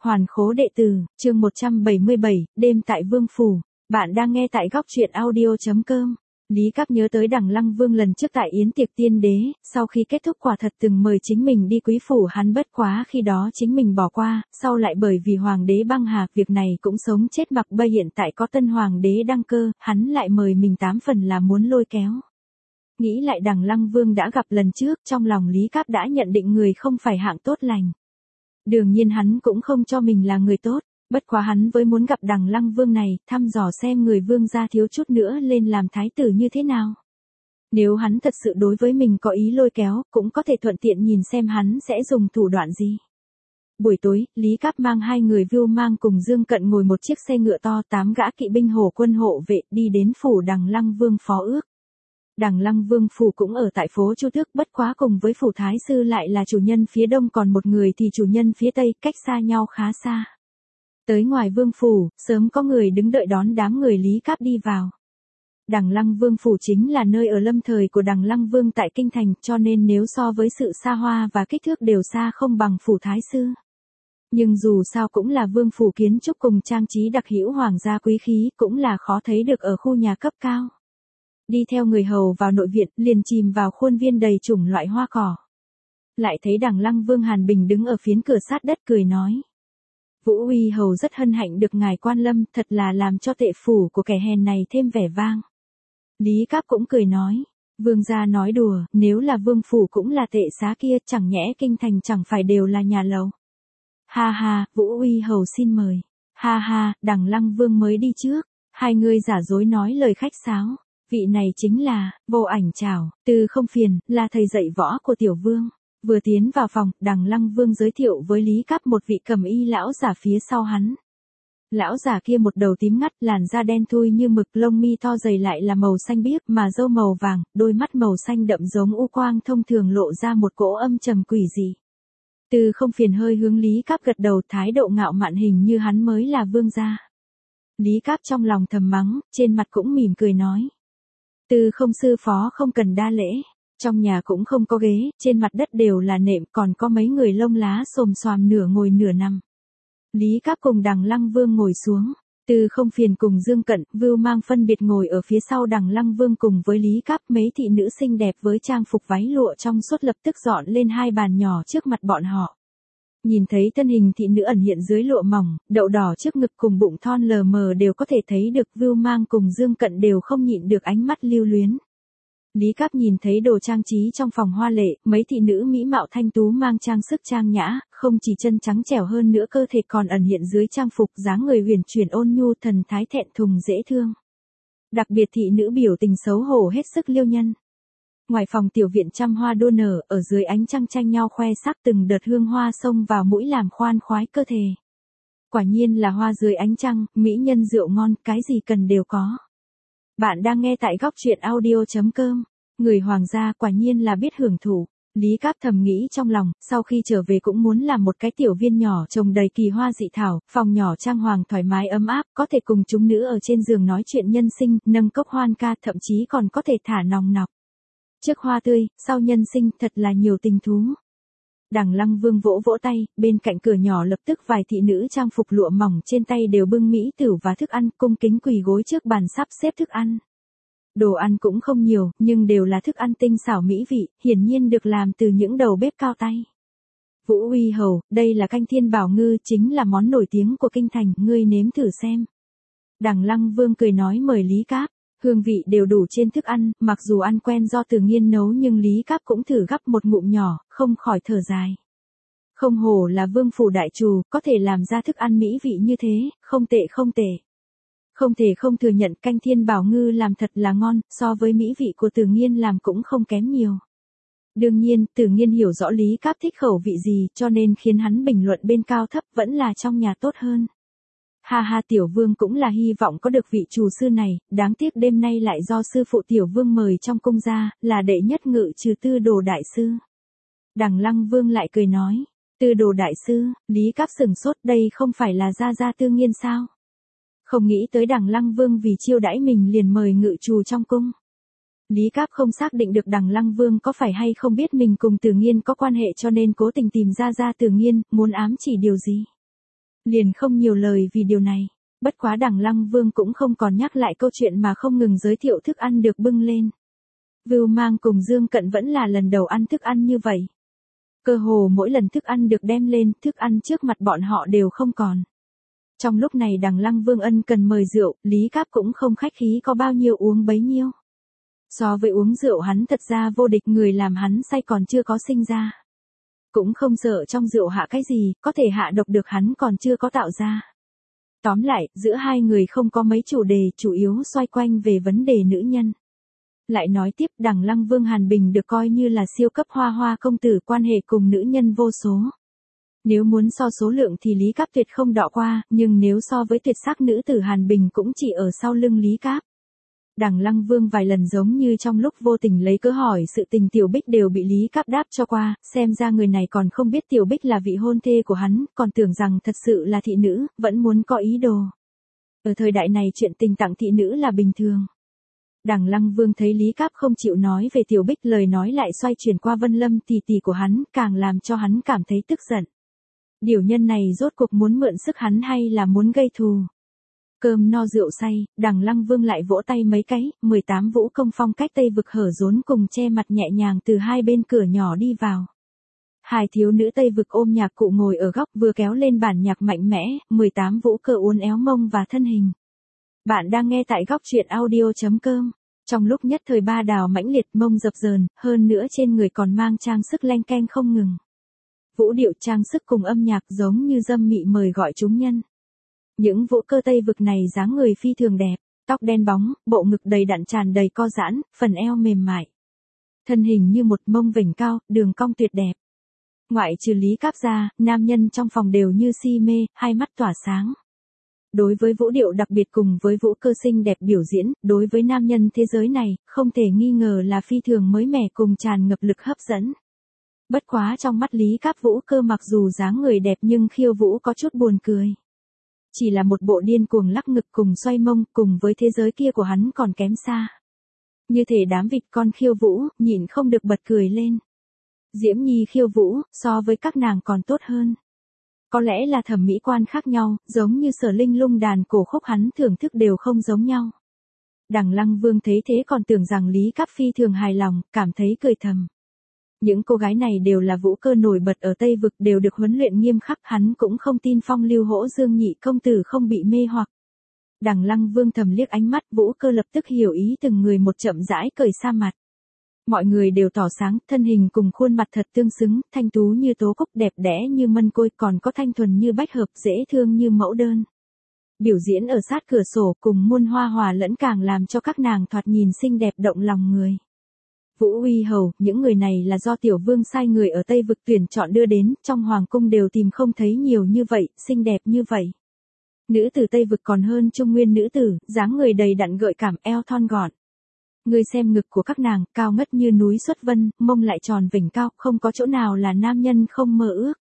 Hoàn khố đệ tử, chương 177, đêm tại Vương Phủ. Bạn đang nghe tại góc truyện audio.com. Lý Các nhớ tới Đằng Lăng Vương lần trước tại yến tiệc tiên đế, sau khi kết thúc quả thật từng mời chính mình đi quý phủ hắn, bất quá khi đó chính mình bỏ qua, sau lại bởi vì hoàng đế băng hà, việc này cũng sống chết mặc bây hiện tại có tân hoàng đế đăng cơ, hắn lại mời mình 8 phần là muốn lôi kéo. Nghĩ lại Đằng Lăng Vương đã gặp lần trước, trong lòng Lý Các đã nhận định người không phải hạng tốt lành. Đương nhiên hắn cũng không cho mình là người tốt, bất quá hắn với muốn gặp Đằng Lăng Vương này, thăm dò xem người vương gia thiếu chút nữa lên làm thái tử như thế nào. Nếu hắn thật sự đối với mình có ý lôi kéo, cũng có thể thuận tiện nhìn xem hắn sẽ dùng thủ đoạn gì. Buổi tối, Lý Cáp mang 2 người Vưu Mang cùng Dương Cận ngồi một chiếc xe ngựa to, 8 gã kỵ binh hổ quân hộ vệ đi đến phủ Đằng Lăng Vương phó ước. Đằng Lăng Vương phủ cũng ở tại phố Chu Tước, bất quá cùng với phủ Thái Sư lại là chủ nhân phía đông, còn một người thì chủ nhân phía tây, cách xa nhau khá xa. Tới ngoài vương phủ, sớm có người đứng đợi đón đám người Lý Cáp đi vào. Đằng Lăng Vương phủ chính là nơi ở lâm thời của Đằng Lăng Vương tại kinh thành, cho nên nếu so với sự xa hoa và kích thước đều xa không bằng phủ Thái Sư. Nhưng dù sao cũng là vương phủ, kiến trúc cùng trang trí đặc hữu hoàng gia quý khí, cũng là khó thấy được ở khu nhà cấp cao. Đi theo người hầu vào nội viện, liền chìm vào khuôn viên đầy chủng loại hoa cỏ. Lại thấy Đằng Lăng Vương Hàn Bình đứng ở phiến cửa sát đất cười nói. Vũ Uy hầu rất hân hạnh được ngài quan lâm, thật là làm cho tệ phủ của kẻ hèn này thêm vẻ vang. Lý Cáp cũng cười nói. Vương gia nói đùa, nếu là vương phủ cũng là tệ xá kia, chẳng nhẽ kinh thành chẳng phải đều là nhà lầu. Ha ha, Vũ Uy hầu xin mời. Ha ha, Đằng Lăng Vương mới đi trước. Hai người giả dối nói lời khách sáo. Vị này chính là, Vô Ảnh chào, Tư Không Phiền, là thầy dạy võ của tiểu vương. Vừa tiến vào phòng, Đằng Lăng Vương giới thiệu với Lý Cáp một vị cầm y lão giả phía sau hắn. Lão giả kia một đầu tím ngắt, làn da đen thui như mực, lông mi to dày lại là màu xanh biếc, mà râu màu vàng, đôi mắt màu xanh đậm giống u quang thông thường, lộ ra một cỗ âm trầm quỷ dị. Tư Không Phiền hơi hướng Lý Cáp gật đầu, thái độ ngạo mạn, hình như hắn mới là vương gia. Lý Cáp trong lòng thầm mắng, trên mặt cũng mỉm cười nói. Tư Không sư phó không cần đa lễ, trong nhà cũng không có ghế, trên mặt đất đều là nệm, còn có mấy người lông lá xồm xoàm nửa ngồi nửa nằm. Lý Cáp cùng Đằng Lăng Vương ngồi xuống, Tư Không Phiền cùng Dương Cận, Vưu Mang phân biệt ngồi ở phía sau Đằng Lăng Vương cùng với Lý Cáp. Mấy thị nữ xinh đẹp với trang phục váy lụa trong suốt lập tức dọn lên 2 bàn nhỏ trước mặt bọn họ. Nhìn thấy thân hình thị nữ ẩn hiện dưới lụa mỏng, đậu đỏ trước ngực cùng bụng thon lờ mờ đều có thể thấy được, Vưu Mang cùng Dương Cận đều không nhịn được ánh mắt lưu luyến. Lý Cáp nhìn thấy đồ trang trí trong phòng hoa lệ, mấy thị nữ mỹ mạo thanh tú mang trang sức trang nhã, không chỉ chân trắng trẻo hơn nữa, cơ thể còn ẩn hiện dưới trang phục, dáng người huyền chuyển ôn nhu, thần thái thẹn thùng dễ thương. Đặc biệt thị nữ biểu tình xấu hổ hết sức liêu nhân. Ngoài phòng tiểu viện trăm hoa đua nở, ở dưới ánh trăng tranh nhau khoe sắc, từng đợt hương hoa xông vào mũi làm khoan khoái cơ thể. Quả nhiên là hoa dưới ánh trăng, mỹ nhân rượu ngon, cái gì cần đều có. Bạn đang nghe tại góc truyện audio.com. Người hoàng gia quả nhiên là biết hưởng thụ. Lý Cáp thầm nghĩ trong lòng, sau khi trở về cũng muốn làm một cái tiểu viên nhỏ trồng đầy kỳ hoa dị thảo, phòng nhỏ trang hoàng thoải mái ấm áp, có thể cùng chúng nữ ở trên giường nói chuyện nhân sinh, nâng cốc hoan ca, thậm chí còn có thể thả nòng nọc. Trước hoa tươi, sau nhân sinh, thật là nhiều tình thú. Đằng Lăng Vương vỗ vỗ tay, bên cạnh cửa nhỏ lập tức vài thị nữ trang phục lụa mỏng trên tay đều bưng mỹ tửu và thức ăn, cung kính quỳ gối trước bàn sắp xếp thức ăn. Đồ ăn cũng không nhiều, nhưng đều là thức ăn tinh xảo mỹ vị, hiển nhiên được làm từ những đầu bếp cao tay. Vũ Uy hầu, đây là canh thiên bảo ngư, chính là món nổi tiếng của kinh thành, ngươi nếm thử xem. Đằng Lăng Vương cười nói mời Lý Cáp. Hương vị đều đủ trên thức ăn, mặc dù ăn quen do Từ Nghiên nấu nhưng Lý Cáp cũng thử gắp một ngụm nhỏ, không khỏi thở dài. Không hổ là vương phủ đại trù, có thể làm ra thức ăn mỹ vị như thế, không tệ không tệ. Không thể không thừa nhận, canh thiên bảo ngư làm thật là ngon, so với mỹ vị của Từ Nghiên làm cũng không kém nhiều. Đương nhiên, Từ Nghiên hiểu rõ Lý Cáp thích khẩu vị gì, cho nên khiến hắn bình luận bên cao thấp vẫn là trong nhà tốt hơn. Ha ha, tiểu vương cũng là hy vọng có được vị chủ sư này, đáng tiếc đêm nay lại do sư phụ tiểu vương mời trong cung ra, là đệ nhất ngự trừ Tư Đồ đại sư. Đằng Lăng Vương lại cười nói, Tư Đồ đại sư, Lý Cáp sừng sốt, đây không phải là gia gia Tư Nghiên sao? Không nghĩ tới Đằng Lăng Vương vì chiêu đãi mình liền mời ngự trù trong cung. Lý Cáp không xác định được Đằng Lăng Vương có phải hay không biết mình cùng Từ Nghiên có quan hệ, cho nên cố tình tìm ra Từ Nghiên, muốn ám chỉ điều gì. Liền không nhiều lời vì điều này. Bất quá Đằng Lăng Vương cũng không còn nhắc lại câu chuyện mà không ngừng giới thiệu thức ăn được bưng lên. Vưu Mang cùng Dương Cận vẫn là lần đầu ăn thức ăn như vậy. Cơ hồ mỗi lần thức ăn được đem lên, thức ăn trước mặt bọn họ đều không còn. Trong lúc này Đằng Lăng Vương ân cần mời rượu, Lý Cáp cũng không khách khí có bao nhiêu uống bấy nhiêu. So với uống rượu hắn thật ra vô địch, người làm hắn say còn chưa có sinh ra. Cũng không sợ trong rượu hạ cái gì, có thể hạ độc được hắn còn chưa có tạo ra. Tóm lại, giữa hai người không có mấy chủ đề, chủ yếu xoay quanh về vấn đề nữ nhân. Lại nói tiếp, Đằng Lăng Vương Hàn Bình được coi như là siêu cấp hoa hoa công tử, quan hệ cùng nữ nhân vô số. Nếu muốn so số lượng thì Lý Cáp tuyệt không đọ qua, nhưng nếu so với tuyệt sắc nữ tử Hàn Bình cũng chỉ ở sau lưng Lý Cáp. Đằng Lăng Vương vài lần giống như trong lúc vô tình lấy cớ hỏi sự tình Tiểu Bích đều bị Lý Cáp đáp cho qua, xem ra người này còn không biết Tiểu Bích là vị hôn thê của hắn, còn tưởng rằng thật sự là thị nữ, vẫn muốn có ý đồ. Ở thời đại này chuyện tình tặng thị nữ là bình thường. Đằng Lăng Vương thấy Lý Cáp không chịu nói về Tiểu Bích, lời nói lại xoay chuyển qua Vân Lâm tỷ tỷ của hắn, càng làm cho hắn cảm thấy tức giận. Điều nhân này rốt cuộc muốn mượn sức hắn hay là muốn gây thù? Cơm no rượu say, Đằng Lăng Vương lại vỗ tay mấy cái, 18 vũ công phong cách Tây vực hở rốn cùng che mặt nhẹ nhàng từ hai bên cửa nhỏ đi vào. Hai thiếu nữ Tây vực ôm nhạc cụ ngồi ở góc vừa kéo lên bản nhạc mạnh mẽ, 18 vũ cơ uốn éo mông và thân hình. Bạn đang nghe tại góc truyện audio.com. Trong lúc nhất thời ba đào mãnh liệt, mông dập dờn, hơn nữa trên người còn mang trang sức leng keng không ngừng. Vũ điệu trang sức cùng âm nhạc giống như dâm mị mời gọi chúng nhân. Những vũ cơ Tây vực này dáng người phi thường đẹp, tóc đen bóng, bộ ngực đầy đặn tràn đầy co giãn, phần eo mềm mại. Thân hình như một mông vểnh cao, đường cong tuyệt đẹp. Ngoại trừ Lý Cáp ra, nam nhân trong phòng đều như si mê, hai mắt tỏa sáng. Đối với vũ điệu đặc biệt cùng với vũ cơ xinh đẹp biểu diễn, đối với nam nhân thế giới này, không thể nghi ngờ là phi thường mới mẻ cùng tràn ngập lực hấp dẫn. Bất quá trong mắt Lý Cáp vũ cơ mặc dù dáng người đẹp nhưng khiêu vũ có chút buồn cười. Chỉ là một bộ điên cuồng lắc ngực cùng xoay mông, cùng với thế giới kia của hắn còn kém xa. Như thể đám vịt con khiêu vũ, nhịn không được bật cười lên. Diễm Nhi khiêu vũ, so với các nàng còn tốt hơn. Có lẽ là thẩm mỹ quan khác nhau, giống như Sở Linh Lung đàn cổ khúc hắn thưởng thức đều không giống nhau. Đằng Lăng Vương thấy thế còn tưởng rằng Lý Cáp phi thường hài lòng, cảm thấy cười thầm. Những cô gái này đều là vũ cơ nổi bật ở Tây vực, đều được huấn luyện nghiêm khắc, hắn cũng không tin Phong Lưu Hỗ Dương nhị công tử không bị mê hoặc. Đằng Lăng Vương thầm liếc ánh mắt, vũ cơ lập tức hiểu ý, từng người một chậm rãi cởi sa mặt. Mọi người đều tỏ sáng, thân hình cùng khuôn mặt thật tương xứng, thanh tú như tố cúc, đẹp đẽ như mân côi, còn có thanh thuần như bách hợp, dễ thương như mẫu đơn. Biểu diễn ở sát cửa sổ cùng muôn hoa hòa lẫn càng làm cho các nàng thoạt nhìn xinh đẹp động lòng người. Vũ Uy Hầu, những người này là do tiểu vương sai người ở Tây vực tuyển chọn đưa đến, trong hoàng cung đều tìm không thấy nhiều như vậy, xinh đẹp như vậy. Nữ tử Tây vực còn hơn trung nguyên nữ tử, dáng người đầy đặn gợi cảm, eo thon gọn. Người xem ngực của các nàng, cao ngất như núi xuất vân, mông lại tròn vểnh cao, không có chỗ nào là nam nhân không mơ ước.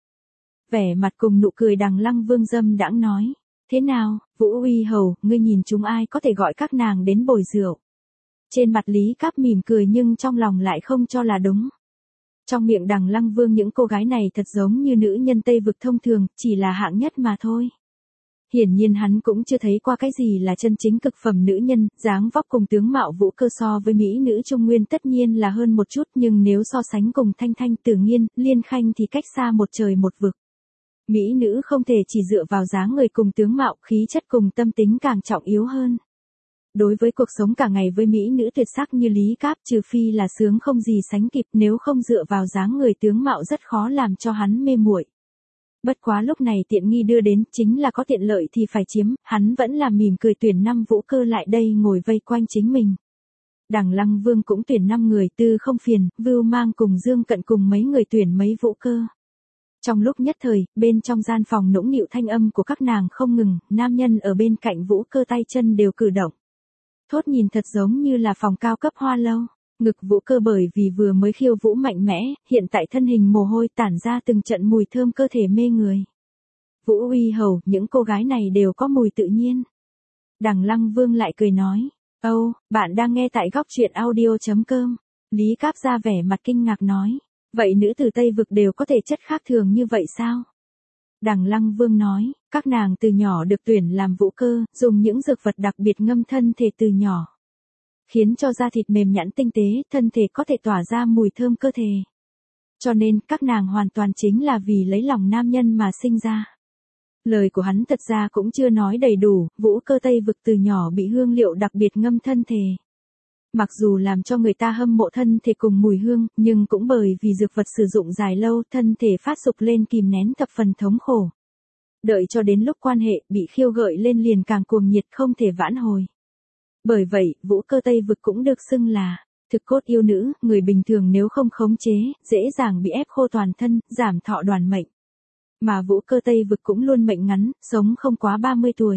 Vẻ mặt cùng nụ cười Đằng Lăng Vương dâm đãng nói, thế nào, Vũ Uy Hầu, ngươi nhìn chúng ai có thể gọi các nàng đến bồi rượu. Trên mặt Lý Cáp mỉm cười nhưng trong lòng lại không cho là đúng. Trong miệng Đằng Lăng Vương những cô gái này thật giống như nữ nhân Tây vực thông thường, chỉ là hạng nhất mà thôi. Hiển nhiên hắn cũng chưa thấy qua cái gì là chân chính cực phẩm nữ nhân, dáng vóc cùng tướng mạo vũ cơ so với mỹ nữ Trung Nguyên tất nhiên là hơn một chút, nhưng nếu so sánh cùng Thanh Thanh, Tử Nghiên, Liên Khanh thì cách xa một trời một vực. Mỹ nữ không thể chỉ dựa vào dáng người cùng tướng mạo, khí chất cùng tâm tính càng trọng yếu hơn. Đối với cuộc sống cả ngày với mỹ nữ tuyệt sắc như Lý Cáp, trừ phi là sướng không gì sánh kịp, nếu không dựa vào dáng người tướng mạo rất khó làm cho hắn mê muội. Bất quá lúc này tiện nghi đưa đến, chính là có tiện lợi thì phải chiếm, hắn vẫn là mỉm cười tuyển 5 vũ cơ lại đây ngồi vây quanh chính mình. Đằng Lăng Vương cũng tuyển 5 người, Tư Không Phiền, Vưu Mang cùng Dương Cận cùng mấy người tuyển mấy vũ cơ. Trong lúc nhất thời, bên trong gian phòng nũng nịu thanh âm của các nàng không ngừng, nam nhân ở bên cạnh vũ cơ tay chân đều cử động. Thốt nhìn thật giống như là phòng cao cấp hoa lâu. Ngực vũ cơ bởi vì vừa mới khiêu vũ mạnh mẽ, hiện tại thân hình mồ hôi tản ra từng trận mùi thơm cơ thể mê người. Vũ Uy Hầu, những cô gái này đều có mùi tự nhiên. Đằng Lăng Vương lại cười nói, Âu, bạn đang nghe tại góc truyện audio.com. Lý Cáp ra vẻ mặt kinh ngạc nói, vậy nữ từ Tây vực đều có thể chất khác thường như vậy sao? Đằng Lăng Vương nói, các nàng từ nhỏ được tuyển làm vũ cơ, dùng những dược vật đặc biệt ngâm thân thể từ nhỏ. Khiến cho da thịt mềm nhẵn tinh tế, thân thể có thể tỏa ra mùi thơm cơ thể. Cho nên, các nàng hoàn toàn chính là vì lấy lòng nam nhân mà sinh ra. Lời của hắn thật ra cũng chưa nói đầy đủ, vũ cơ Tây Vực từ nhỏ bị hương liệu đặc biệt ngâm thân thể. Mặc dù làm cho người ta hâm mộ thân thể cùng mùi hương, nhưng cũng bởi vì dược vật sử dụng dài lâu, thân thể phát dục lên kìm nén thập phần thống khổ. Đợi cho đến lúc quan hệ bị khiêu gợi lên liền càng cuồng nhiệt không thể vãn hồi. Bởi vậy, vũ cơ Tây Vực cũng được xưng là thực cốt yêu nữ, người bình thường nếu không khống chế, dễ dàng bị ép khô toàn thân, giảm thọ đoàn mệnh. Mà vũ cơ Tây Vực cũng luôn mệnh ngắn, sống không quá 30 tuổi.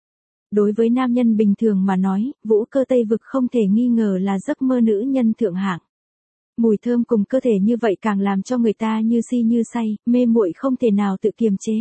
Đối với nam nhân bình thường mà nói, vũ cơ Tây Vực không thể nghi ngờ là giấc mơ nữ nhân thượng hạng. Mùi thơm cùng cơ thể như vậy càng làm cho người ta như si như say, mê muội không thể nào tự kiềm chế.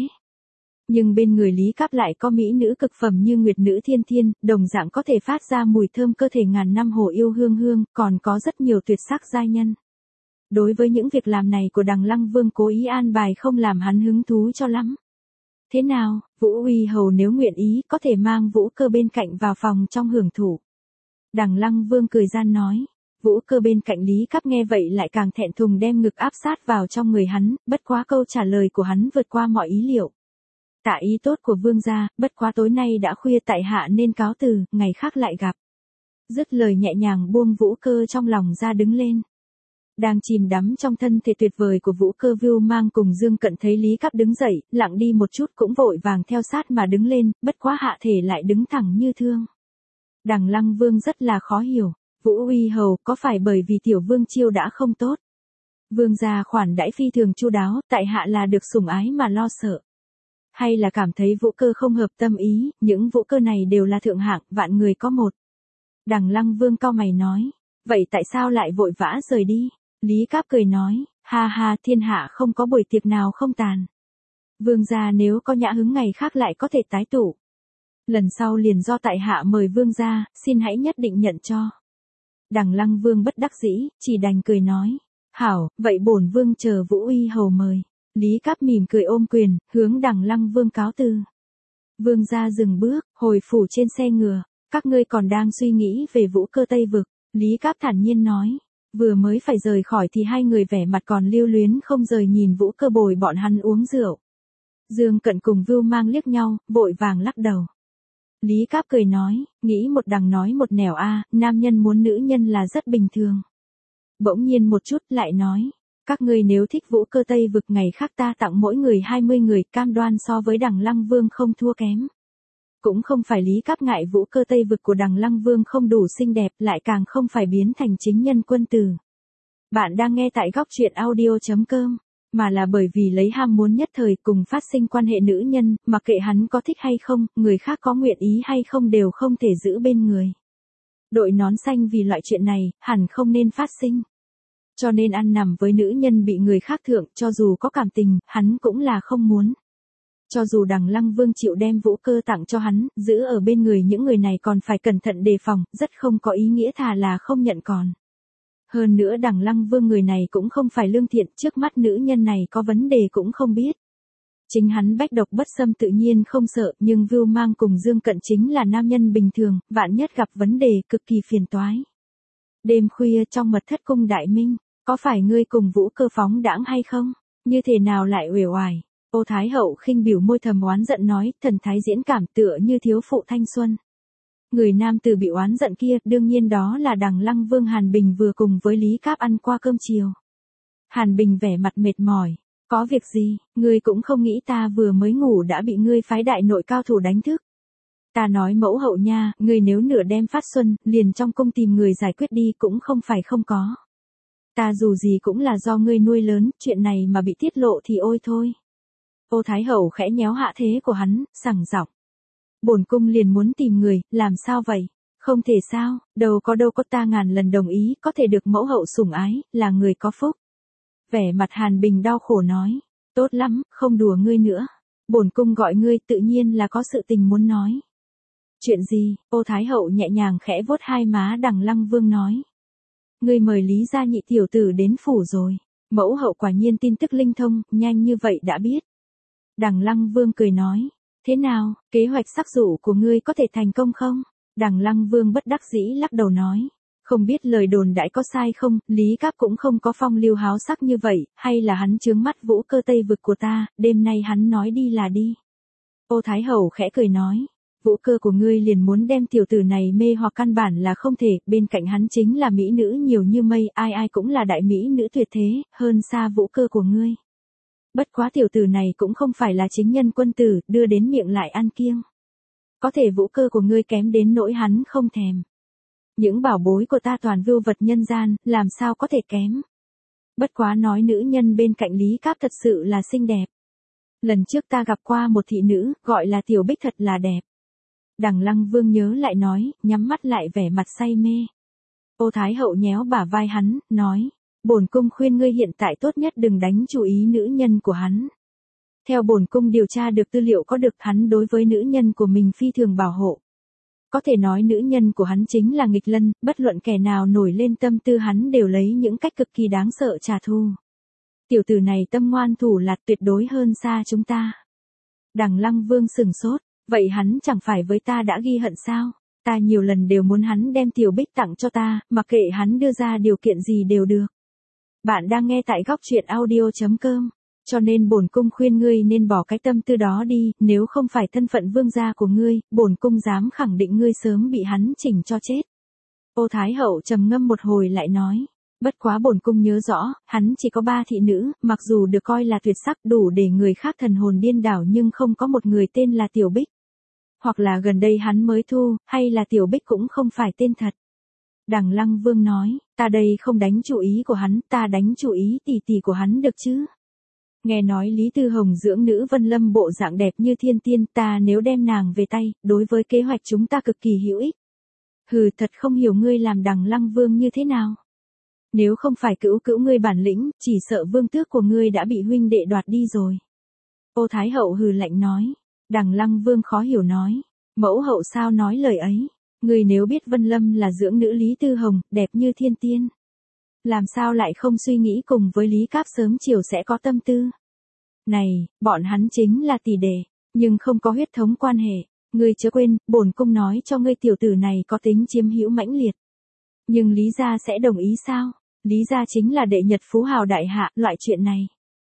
Nhưng bên người Lý Cáp lại có mỹ nữ cực phẩm như Nguyệt nữ Thiên Thiên, đồng dạng có thể phát ra mùi thơm cơ thể ngàn năm hồ yêu hương hương, còn có rất nhiều tuyệt sắc giai nhân. Đối với những việc làm này của Đằng Lăng Vương cố ý an bài không làm hắn hứng thú cho lắm. Thế nào, Vũ Uy Hầu nếu nguyện ý có thể mang vũ cơ bên cạnh vào phòng trong hưởng thụ. Đằng Lăng Vương cười gian nói. Vũ cơ bên cạnh Lý Cáp nghe vậy lại càng thẹn thùng đem ngực áp sát vào trong người hắn, bất quá câu trả lời của hắn vượt qua mọi ý liệu. Tạ ý tốt của vương gia, bất quá tối nay đã khuya tại hạ nên cáo từ, ngày khác lại gặp. Dứt lời nhẹ nhàng buông vũ cơ trong lòng ra đứng lên. Đang chìm đắm trong thân thể tuyệt vời của vũ cơ Vưu Mang cùng Dương Cận thấy Lý Cáp đứng dậy, lặng đi một chút cũng vội vàng theo sát mà đứng lên, bất quá hạ thể lại đứng thẳng như thương. Đằng Lăng Vương rất là khó hiểu, Vũ Uy Hầu có phải bởi vì tiểu vương chiêu đã không tốt? Vương gia khoản đãi phi thường chu đáo, tại hạ là được sủng ái mà lo sợ. Hay là cảm thấy vũ cơ không hợp tâm ý, những vũ cơ này đều là thượng hạng, vạn người có một. Đằng Lăng Vương cau mày nói, vậy tại sao lại vội vã rời đi? Lý Cáp cười nói, ha ha, thiên hạ không có buổi tiệc nào không tàn. Vương gia nếu có nhã hứng ngày khác lại có thể tái tụ. Lần sau liền do tại hạ mời vương gia, xin hãy nhất định nhận cho. Đằng Lăng Vương bất đắc dĩ, chỉ đành cười nói, hảo, vậy bổn vương chờ Vũ Uy Hầu mời. Lý Cáp mỉm cười ôm quyền, hướng Đằng Lăng Vương cáo từ. Vương gia dừng bước, hồi phủ trên xe ngựa, các ngươi còn đang suy nghĩ về vũ cơ Tây Vực. Lý Cáp thản nhiên nói, vừa mới phải rời khỏi thì hai người vẻ mặt còn lưu luyến không rời nhìn vũ cơ bồi bọn hắn uống rượu. Dương Cận cùng Vưu Mang liếc nhau, vội vàng lắc đầu. Lý Cáp cười nói, nghĩ một đằng nói một nẻo a, nam nhân muốn nữ nhân là rất bình thường. Bỗng nhiên một chút lại nói, các ngươi nếu thích vũ cơ Tây Vực ngày khác ta tặng mỗi người 20 người, cam đoan so với Đằng Lăng Vương không thua kém. Cũng không phải Lý Cáp ngại vũ cơ Tây Vực của Đằng Lăng Vương không đủ xinh đẹp, lại càng không phải biến thành chính nhân quân tử. Bạn đang nghe tại góc truyện audio.com, mà là bởi vì lấy ham muốn nhất thời cùng phát sinh quan hệ nữ nhân, mặc kệ hắn có thích hay không, người khác có nguyện ý hay không đều không thể giữ bên người. Đội nón xanh vì loại chuyện này, hẳn không nên phát sinh. Cho nên ăn nằm với nữ nhân bị người khác thượng, cho dù có cảm tình, hắn cũng là không muốn. Cho dù Đằng Lăng Vương chịu đem vũ cơ tặng cho hắn, giữ ở bên người những người này còn phải cẩn thận đề phòng, rất không có ý nghĩa, thà là không nhận còn. Hơn nữa Đằng Lăng Vương người này cũng không phải lương thiện, trước mắt nữ nhân này có vấn đề cũng không biết. Chính hắn bách độc bất xâm tự nhiên không sợ, nhưng Vưu Mang cùng Dương Cận chính là nam nhân bình thường, vạn nhất gặp vấn đề cực kỳ phiền toái. Đêm khuya trong mật thất cung đại minh, có phải ngươi cùng vũ cơ phóng đãng hay không? Như thế nào lại uể oải? Ô Thái Hậu khinh biểu môi thầm oán giận nói, thần thái diễn cảm tựa như thiếu phụ thanh xuân. Người nam tử bị oán giận kia, đương nhiên đó là Đằng Lăng Vương Hàn Bình vừa cùng với Lý Cáp ăn qua cơm chiều. Hàn Bình vẻ mặt mệt mỏi, có việc gì, ngươi cũng không nghĩ ta vừa mới ngủ đã bị ngươi phái đại nội cao thủ đánh thức. Ta nói mẫu hậu nha, ngươi nếu nửa đêm phát xuân, liền trong cung tìm người giải quyết đi cũng không phải không có. Ta dù gì cũng là do ngươi nuôi lớn, chuyện này mà bị tiết lộ thì ôi thôi. Ô Thái Hậu khẽ nhéo hạ thế của hắn, sằng giọng. Bổn cung liền muốn tìm người, làm sao vậy? Không thể sao, đâu có ta ngàn lần đồng ý, có thể được mẫu hậu sủng ái, là người có phúc. Vẻ mặt Hàn Bình đau khổ nói, tốt lắm, không đùa ngươi nữa. Bổn cung gọi ngươi tự nhiên là có sự tình muốn nói. Chuyện gì? Ô Thái Hậu nhẹ nhàng khẽ vuốt hai má Đằng Lăng Vương nói. Ngươi mời Lý gia nhị tiểu tử đến phủ rồi. Mẫu hậu quả nhiên tin tức linh thông, nhanh như vậy đã biết. Đằng Lăng Vương cười nói, thế nào, kế hoạch sắc dụ của ngươi có thể thành công không? Đằng Lăng Vương bất đắc dĩ lắc đầu nói, không biết lời đồn đại có sai không, Lý Cáp cũng không có phong lưu háo sắc như vậy, hay là hắn chướng mắt Vũ Cơ Tây vực của ta, đêm nay hắn nói đi là đi. Ô Thái Hậu khẽ cười nói, Vũ Cơ của ngươi liền muốn đem tiểu tử này mê hoặc căn bản là không thể, bên cạnh hắn chính là mỹ nữ nhiều như mây, ai ai cũng là đại mỹ nữ tuyệt thế, hơn xa Vũ Cơ của ngươi. Bất quá tiểu tử này cũng không phải là chính nhân quân tử, đưa đến miệng lại ăn kiêng. Có thể Vũ Cơ của ngươi kém đến nỗi hắn không thèm. Những bảo bối của ta toàn vưu vật nhân gian, làm sao có thể kém. Bất quá nói nữ nhân bên cạnh Lý Cáp thật sự là xinh đẹp. Lần trước ta gặp qua một thị nữ, gọi là Tiểu Bích thật là đẹp. Đằng Lăng Vương nhớ lại nói, nhắm mắt lại vẻ mặt say mê. Ô Thái Hậu nhéo bả vai hắn, nói, bổn cung khuyên ngươi hiện tại tốt nhất đừng đánh chú ý nữ nhân của hắn. Theo bổn cung điều tra được tư liệu có được hắn đối với nữ nhân của mình phi thường bảo hộ. Có thể nói nữ nhân của hắn chính là nghịch lân, bất luận kẻ nào nổi lên tâm tư hắn đều lấy những cách cực kỳ đáng sợ trả thù. Tiểu tử này tâm ngoan thủ lạt tuyệt đối hơn xa chúng ta. Đằng Lăng Vương sừng sốt, vậy hắn chẳng phải với ta đã ghi hận sao? Ta nhiều lần đều muốn hắn đem Tiểu Bích tặng cho ta, mặc kệ hắn đưa ra điều kiện gì đều được. Bạn đang nghe tại góc truyện audio.com. Cho nên bổn cung khuyên ngươi nên bỏ cái tâm tư đó đi, nếu không phải thân phận vương gia của ngươi, bổn cung dám khẳng định ngươi sớm bị hắn chỉnh cho chết. Ô Thái Hậu trầm ngâm một hồi lại nói, bất quá bổn cung nhớ rõ, hắn chỉ có 3 thị nữ, mặc dù được coi là tuyệt sắc đủ để người khác thần hồn điên đảo nhưng không có một người tên là Tiểu Bích. Hoặc là gần đây hắn mới thu, hay là Tiểu Bích cũng không phải tên thật. Đằng Lăng Vương nói, ta đây không đánh chủ ý của hắn, ta đánh chủ ý tỷ tỷ của hắn được chứ. Nghe nói Lý Tư Hồng dưỡng nữ Vân Lâm bộ dạng đẹp như thiên tiên, ta nếu đem nàng về tay, đối với kế hoạch chúng ta cực kỳ hữu ích. Hừ, thật không hiểu ngươi làm Đằng Lăng Vương như thế nào. Nếu không phải cữu ngươi bản lĩnh, chỉ sợ vương tước của ngươi đã bị huynh đệ đoạt đi rồi. Ô Thái Hậu hừ lạnh nói. Đằng Lăng Vương khó hiểu nói. Mẫu hậu sao nói lời ấy? Ngươi nếu biết Vân Lâm là dưỡng nữ Lý Tư Hồng, đẹp như thiên tiên. Làm sao lại không suy nghĩ cùng với Lý Cáp sớm chiều sẽ có tâm tư? Này, bọn hắn chính là tỷ đệ, nhưng không có huyết thống quan hệ. Ngươi chớ quên, bổn cung nói cho ngươi tiểu tử này có tính chiếm hữu mãnh liệt. Nhưng Lý gia sẽ đồng ý sao? Lý gia chính là đệ nhật phú hào đại hạ, loại chuyện này.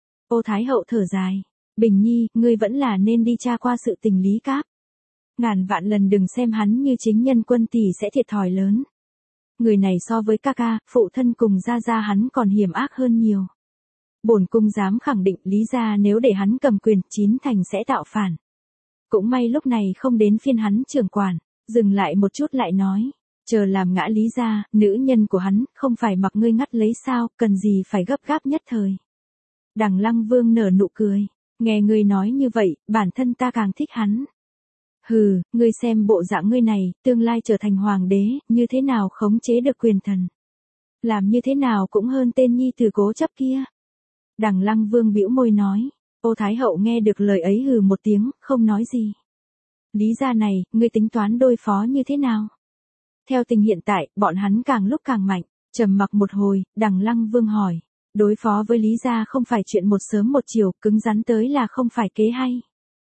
Ô Thái Hậu thở dài. Bình Nhi, ngươi vẫn là nên đi tra qua sự tình Lý Cáp. Ngàn vạn lần đừng xem hắn như chính nhân quân tỷ sẽ thiệt thòi lớn. Người này so với ca ca, phụ thân cùng gia gia hắn còn hiểm ác hơn nhiều. Bổn cung dám khẳng định Lý gia nếu để hắn cầm quyền, 9 thành sẽ tạo phản. Cũng may lúc này không đến phiên hắn trưởng quản, dừng lại một chút lại nói, chờ làm ngã Lý gia, nữ nhân của hắn, không phải mặc ngươi ngắt lấy sao, cần gì phải gấp gáp nhất thời. Đằng Lăng Vương nở nụ cười, nghe ngươi nói như vậy, bản thân ta càng thích hắn. Hừ, ngươi xem bộ dạng ngươi này, tương lai trở thành hoàng đế, như thế nào khống chế được quyền thần. Làm như thế nào cũng hơn tên nhi tử cố chấp kia. Đằng Lăng Vương bĩu môi nói, Ô Thái Hậu nghe được lời ấy hừ một tiếng, không nói gì. Lý gia này, ngươi tính toán đối phó như thế nào? Theo tình hiện tại, bọn hắn càng lúc càng mạnh, trầm mặc một hồi, Đằng Lăng Vương hỏi, đối phó với Lý gia không phải chuyện một sớm một chiều, cứng rắn tới là không phải kế hay.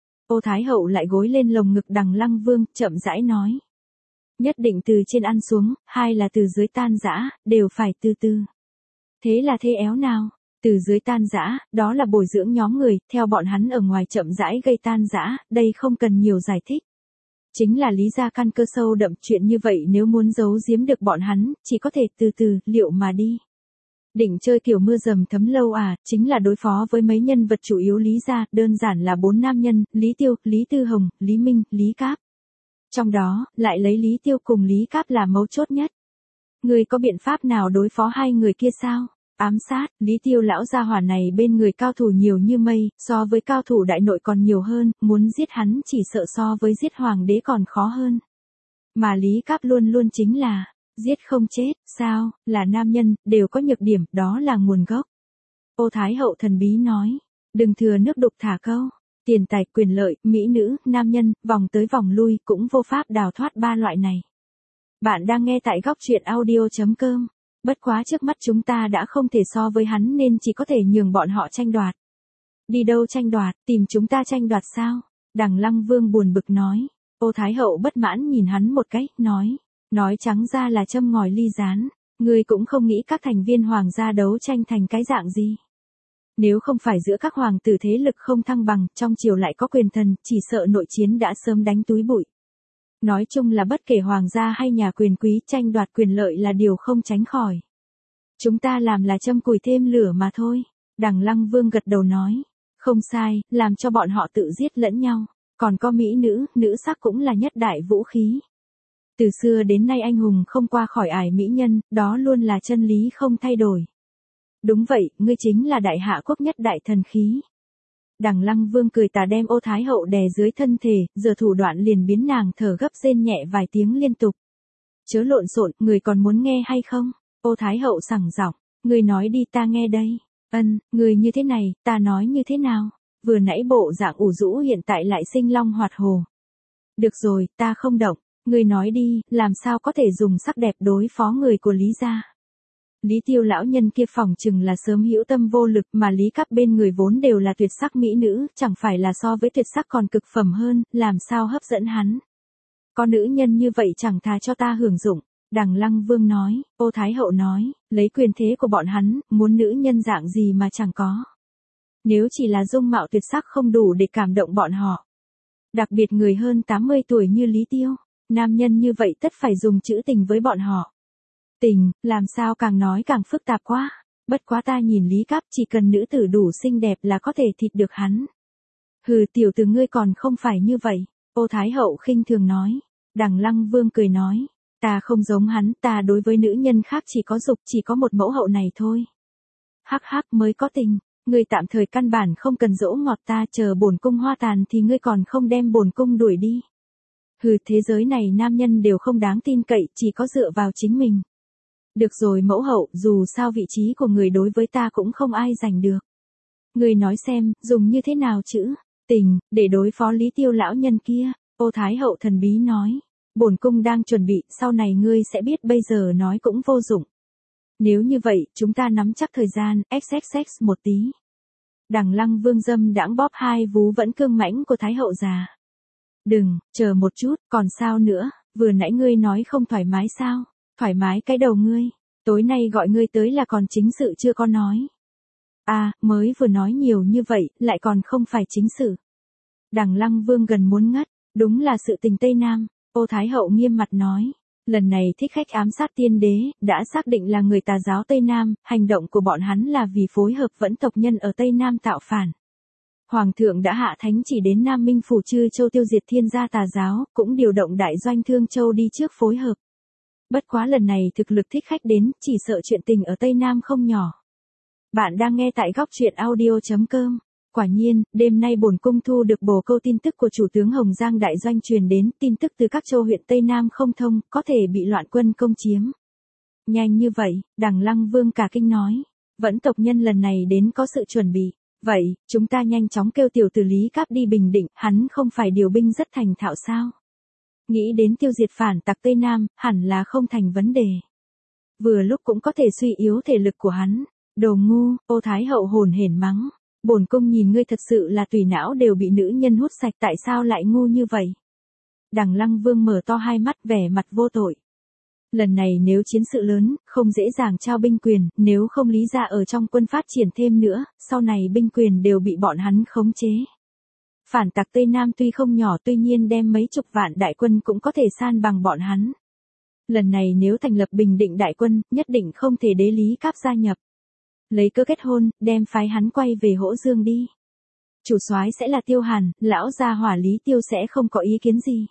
Ô Thái Hậu lại gối lên lồng ngực Đằng Lăng Vương, chậm rãi nói. Nhất định từ trên ăn xuống, hay là từ dưới tan rã, đều phải từ từ. Thế là thế éo nào? Từ dưới tan rã, đó là bồi dưỡng nhóm người, theo bọn hắn ở ngoài chậm rãi gây tan rã, đây không cần nhiều giải thích. Chính là lý gia căn cơ sâu đậm, chuyện như vậy nếu muốn giấu giếm được bọn hắn, chỉ có thể từ từ, liệu mà đi. Định chơi kiểu mưa dầm thấm lâu à, chính là đối phó với mấy nhân vật chủ yếu Lý gia, đơn giản là 4 nam nhân, Lý Tiêu, Lý Tư Hồng, Lý Minh, Lý Cáp. Trong đó, lại lấy Lý Tiêu cùng Lý Cáp là mấu chốt nhất. Người có biện pháp nào đối phó hai người kia sao? Ám sát, Lý Tiêu lão gia hỏa này bên người cao thủ nhiều như mây, so với cao thủ đại nội còn nhiều hơn, muốn giết hắn chỉ sợ so với giết hoàng đế còn khó hơn. Mà Lý Cáp luôn luôn chính là giết không chết, sao, là nam nhân, đều có nhược điểm, đó là nguồn gốc. Ô Thái Hậu thần bí nói, đừng thừa nước đục thả câu, tiền tài, quyền lợi, mỹ nữ, nam nhân, vòng tới vòng lui, cũng vô pháp đào thoát ba loại này. Bạn đang nghe tại góc truyện audio.com, bất quá trước mắt chúng ta đã không thể so với hắn nên chỉ có thể nhường bọn họ tranh đoạt. Đi đâu tranh đoạt, tìm chúng ta tranh đoạt sao? Đằng Lăng Vương buồn bực nói. Ô Thái Hậu bất mãn nhìn hắn một cái, nói trắng ra là châm ngòi ly gián. Ngươi cũng không nghĩ các thành viên hoàng gia đấu tranh thành cái dạng gì. Nếu không phải giữa các hoàng tử thế lực không thăng bằng, trong triều lại có quyền thần, chỉ sợ nội chiến đã sớm đánh túi bụi. Nói chung là bất kể hoàng gia hay nhà quyền quý, tranh đoạt quyền lợi là điều không tránh khỏi. Chúng ta làm là châm củi thêm lửa mà thôi. Đằng Lăng Vương gật đầu nói. Không sai, làm cho bọn họ tự giết lẫn nhau. Còn có mỹ nữ, nữ sắc cũng là nhất đại vũ khí. Từ xưa đến nay anh hùng không qua khỏi ải mỹ nhân, đó luôn là chân lý không thay đổi. Đúng vậy, ngươi chính là đại hạ quốc nhất đại thần khí. Đằng Lăng Vương cười tà đem Ô Thái Hậu đè dưới thân thể, giờ thủ đoạn liền biến nàng thở gấp rên nhẹ vài tiếng liên tục. Chớ lộn xộn, người còn muốn nghe hay không? Ô Thái Hậu sẳng giọng, ngươi nói đi ta nghe đây. Người như thế này, ta nói như thế nào? Vừa nãy bộ dạng ủ rũ hiện tại lại sinh long hoạt hồ. Được rồi, ta không động, ngươi nói đi, làm sao có thể dùng sắc đẹp đối phó người của Lý gia? Lý Tiêu lão nhân kia phỏng chừng là sớm hữu tâm vô lực, mà Lý Các bên người vốn đều là tuyệt sắc mỹ nữ, chẳng phải là so với tuyệt sắc còn cực phẩm hơn, làm sao hấp dẫn hắn? Có nữ nhân như vậy chẳng thà cho ta hưởng dụng. Đằng Lăng Vương nói. Ô Thái Hậu nói, lấy quyền thế của bọn hắn, muốn nữ nhân dạng gì mà chẳng có. Nếu chỉ là dung mạo tuyệt sắc không đủ để cảm động bọn họ. Đặc biệt người hơn 80 tuổi như Lý Tiêu, nam nhân như vậy tất phải dùng chữ tình với bọn họ. Tình, làm sao càng nói càng phức tạp quá. Bất quá ta nhìn Lý Cáp, chỉ cần nữ tử đủ xinh đẹp là có thể thịt được hắn. Hừ, tiểu tử ngươi còn không phải như vậy. Ô Thái Hậu khinh thường nói. Đằng Lăng Vương cười nói. Ta không giống hắn, ta đối với nữ nhân khác chỉ có dục, chỉ có một mẫu hậu này thôi. Hắc hắc mới có tình, ngươi tạm thời căn bản không cần dỗ ngọt ta, chờ bổn cung hoa tàn thì ngươi còn không đem bổn cung đuổi đi. Hừ, thế giới này nam nhân đều không đáng tin cậy, chỉ có dựa vào chính mình. Được rồi mẫu hậu, dù sao vị trí của người đối với ta cũng không ai giành được. Ngươi nói xem, dùng như thế nào chữ tình, để đối phó Lý Tiêu lão nhân kia. Ô Thái Hậu thần bí nói. Bổn cung đang chuẩn bị, sau này ngươi sẽ biết, bây giờ nói cũng vô dụng. Nếu như vậy, chúng ta nắm chắc thời gian, xxx một tí. Đằng Lăng Vương dâm đãng bóp hai vú vẫn cương mãnh của Thái Hậu già. Đừng, chờ một chút, còn sao nữa, vừa nãy ngươi nói không thoải mái sao? Thoải mái cái đầu ngươi, tối nay gọi ngươi tới là còn chính sự chưa có nói. À, mới vừa nói nhiều như vậy, lại còn không phải chính sự. Đằng Lăng Vương gần muốn ngất, đúng là sự tình Tây Nam. Ô Thái Hậu nghiêm mặt nói, lần này thích khách ám sát tiên đế, đã xác định là người tà giáo Tây Nam, hành động của bọn hắn là vì phối hợp vẫn tộc nhân ở Tây Nam tạo phản. Hoàng thượng đã hạ thánh chỉ đến Nam Minh Phủ Chư Châu tiêu diệt thiên gia tà giáo, cũng điều động đại doanh Thương Châu đi trước phối hợp. Bất quá lần này thực lực thích khách đến, chỉ sợ chuyện tình ở Tây Nam không nhỏ. Bạn đang nghe tại góc truyện audio.com. Quả nhiên, đêm nay bổn cung thu được bồ câu tin tức của chủ tướng Hồng Giang đại doanh truyền đến, tin tức từ các châu huyện Tây Nam không thông, có thể bị loạn quân công chiếm. Nhanh như vậy, Đằng Lăng Vương cả kinh nói. Vẫn tộc nhân lần này đến có sự chuẩn bị. Vậy, chúng ta nhanh chóng kêu tiểu tử Lý Cáp đi Bình Định, hắn không phải điều binh rất thành thạo sao? Nghĩ đến tiêu diệt phản tặc Tây Nam, hẳn là không thành vấn đề. Vừa lúc cũng có thể suy yếu thể lực của hắn. Đồ ngu, Ô Thái Hậu hồn hển mắng. Bổn cung nhìn ngươi thật sự là tùy não đều bị nữ nhân hút sạch, tại sao lại ngu như vậy? Đằng Lăng Vương mở to hai mắt vẻ mặt vô tội. Lần này nếu chiến sự lớn, không dễ dàng trao binh quyền, nếu không Lý gia ở trong quân phát triển thêm nữa, sau này binh quyền đều bị bọn hắn khống chế. Phản tặc Tây Nam tuy không nhỏ, tuy nhiên đem mấy chục vạn đại quân cũng có thể san bằng bọn hắn. Lần này nếu thành lập Bình Định đại quân, nhất định không thể để Lý Cáp gia nhập. Lấy cơ kết hôn, đem phái hắn quay về Hỗ Dương đi. Chủ soái sẽ là Tiêu Hàn, lão gia hỏa Lý Tiêu sẽ không có ý kiến gì.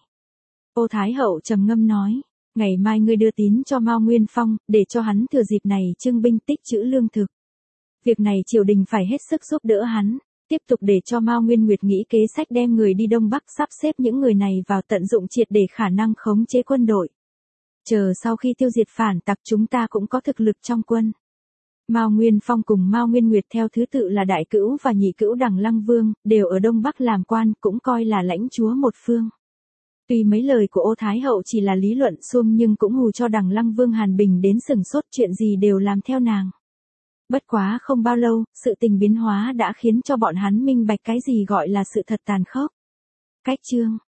Ô Thái Hậu trầm ngâm nói, ngày mai ngươi đưa tín cho Mao Nguyên Phong, để cho hắn thừa dịp này trưng binh tích trữ lương thực. Việc này triều đình phải hết sức giúp đỡ hắn, tiếp tục để cho Mao Nguyên Nguyệt nghĩ kế sách đem người đi Đông Bắc, sắp xếp những người này vào tận dụng triệt để khả năng khống chế quân đội. Chờ sau khi tiêu diệt phản tặc chúng ta cũng có thực lực trong quân. Mao Nguyên Phong cùng Mao Nguyên Nguyệt theo thứ tự là đại cữu và nhị cữu Đằng Lăng Vương, đều ở Đông Bắc làm quan, cũng coi là lãnh chúa một phương. Tuy mấy lời của Ô Thái Hậu chỉ là lý luận suông nhưng cũng hù cho Đằng Lăng Vương Hàn Bình đến sừng sốt, chuyện gì đều làm theo nàng. Bất quá không bao lâu, sự tình biến hóa đã khiến cho bọn hắn minh bạch cái gì gọi là sự thật tàn khốc. Cách chương